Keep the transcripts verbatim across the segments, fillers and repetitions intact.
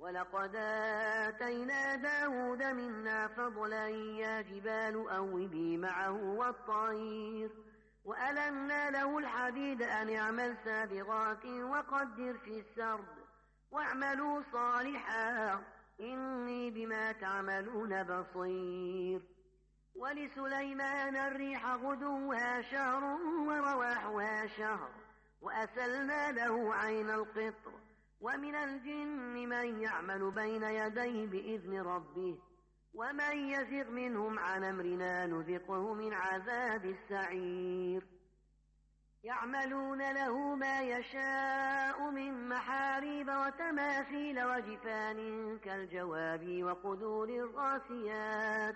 ولقد آتينا داود منا فضلا يا جبال أوبي معه والطير وألنا له الحديد أن يعمل سابغات وقدر في السرد واعملوا صالحا إني بما تعملون بصير. ولسليمان الريح غدوها شهر ورواحها شهر وأسلنا له عين القطر ومن الجن من يعمل بين يديه بإذن ربه ومن يزغ منهم عن أمرنا نذقه من عذاب السعير. يعملون له ما يشاء من محاريب وتماثيل وجفان كالجواب وقدور الراسيات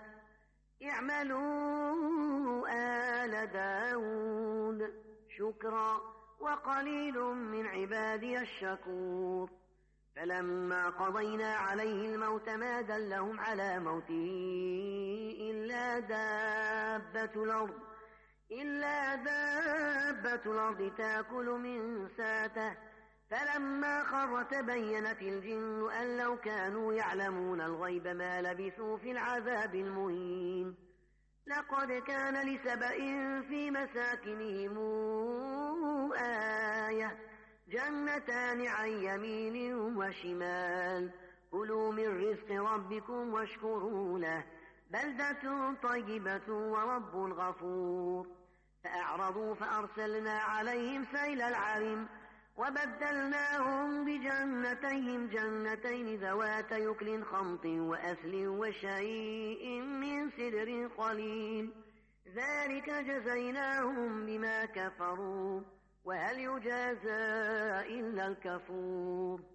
اعملوا آل داود شكرا وقليل من عبادي الشكور. فلما قضينا عليه الموت ما دلهم على موته إلا دابة الأرض إلا دابة الأرض تأكل من ساته فلما خر تبينت الجن أن لو كانوا يعلمون الغيب ما لبثوا في العذاب المهين. لقد كان لسبإ في مساكنهم آية جنتان عن يمين وشمال كلوا من رزق ربكم واشكروا له بلدة طيبة ورب غفور. فأعرضوا فأرسلنا عليهم سيل العرم وبدلناهم بجنتيهم جنتين ذوات يكل خمط وأثل وشيء من سدر قليل ذلك جزيناهم بما كفروا وهل يجازى إلا الكفور.